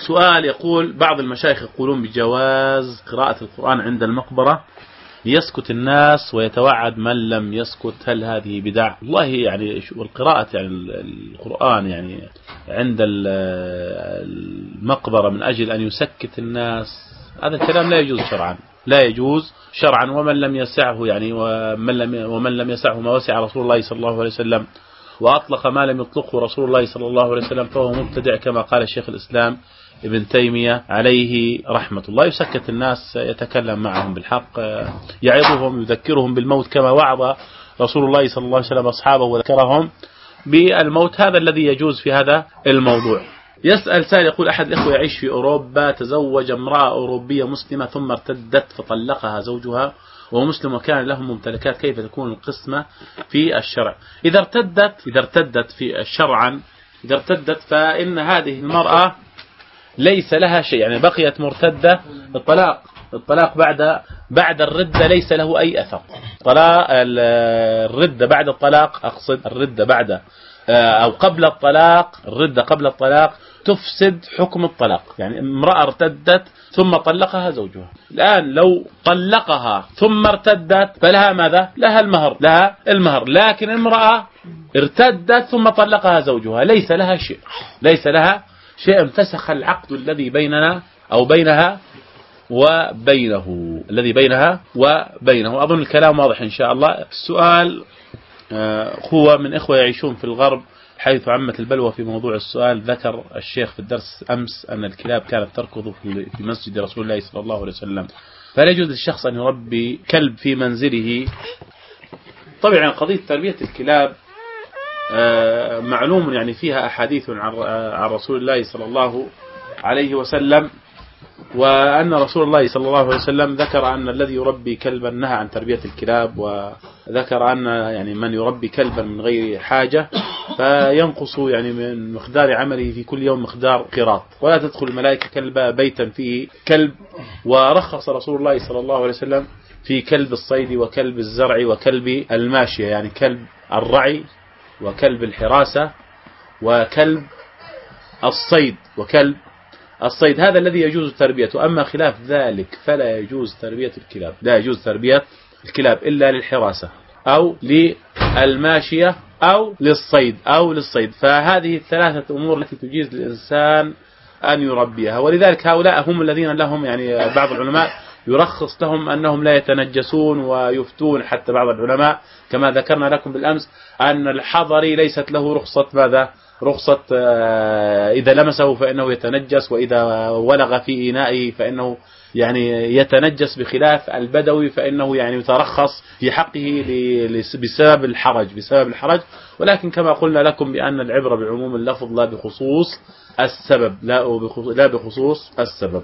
سؤال يقول: بعض المشايخ يقولون بجواز قراءة القرآن عند المقبرة يسكت الناس ويتوعد من لم يسكت، هل هذه بدع؟ والله يعني القراءة يعني القرآن يعني عند المقبرة من أجل أن يسكت الناس، هذا الكلام لا يجوز شرعا، لا يجوز شرعا. ومن لم يسعه يعني ومن لم يسعه ما وسع رسول الله صلى الله عليه وسلم وأطلق ما لم يطلقه رسول الله صلى الله عليه وسلم فهو مبتدع، كما قال الشيخ الإسلام ابن تيمية عليه رحمة الله. يسكت الناس، يتكلم معهم بالحق، يعظهم، يذكرهم بالموت كما وعظ رسول الله صلى الله عليه وسلم أصحابه وذكرهم بالموت، هذا الذي يجوز في هذا الموضوع. يسأل سائل يقول: أحد الإخوة يعيش في أوروبا، تزوج امرأة أوروبية مسلمة ثم ارتدت فطلقها زوجها وهو مسلم وكان له ممتلكات، كيف تكون القسمة في الشرع؟ إذا ارتدت في الشرعا، إذا ارتدت فإن هذه المرأة ليس لها شيء، يعني بقيت مرتدة. الطلاق بعد الردة ليس له أي أثر. الردة بعد الطلاق، أقصد الردة بعد أو قبل الطلاق، الردة قبل الطلاق تفسد حكم الطلاق. يعني امرأة ارتدت ثم طلقها زوجها، الآن لو طلقها ثم ارتدت فلها ماذا؟ لها المهر. لكن امرأة ارتدت ثم طلقها زوجها ليس لها شيء، انفسخ العقد الذي بيننا أو بينها وبينه. أظن الكلام واضح إن شاء الله. السؤال هو من إخوة يعيشون في الغرب حيث عمت البلوى في موضوع السؤال. ذكر الشيخ في الدرس أمس أن الكلاب كانت تركض في مسجد رسول الله صلى الله عليه وسلم، فلا يجوز للشخص أن يربي كلب في منزله. طبعا قضية تربية الكلاب معلوم يعني فيها أحاديث عن رسول الله صلى الله عليه وسلم، وأن رسول الله صلى الله عليه وسلم ذكر أن الذي يربي كلبا نهى عن تربية الكلاب، وذكر أن يعني من يربي كلبا من غير حاجة فينقص يعني من مقدار عمله في كل يوم مقدار قيراط، ولا تدخل الملائكة كلب بيتا فيه كلب. ورخص رسول الله صلى الله عليه وسلم في كلب الصيد وكلب الزرع وكلب الماشية، يعني كلب الرعي وكلب الحراسة وكلب الصيد هذا الذي يجوز تربيته. أما خلاف ذلك فلا يجوز تربية الكلاب، لا يجوز تربية الكلاب إلا للحراسة أو للماشية أو للصيد. فهذه الثلاثة أمور التي تجيز للإنسان أن يربيها، ولذلك هؤلاء هم الذين لهم يعني بعض العلماء يرخص لهم أنهم لا يتنجسون، ويفتون حتى بعض العلماء كما ذكرنا لكم بالأمس أن الحضري ليست له رخصة إذا لمسه فإنه يتنجس، وإذا ولغ في إنائه فإنه يعني يتنجس، بخلاف البدوي فإنه يعني يترخص في حقه بسبب الحرج. ولكن كما قلنا لكم بأن العبرة بعموم اللفظ لا بخصوص السبب.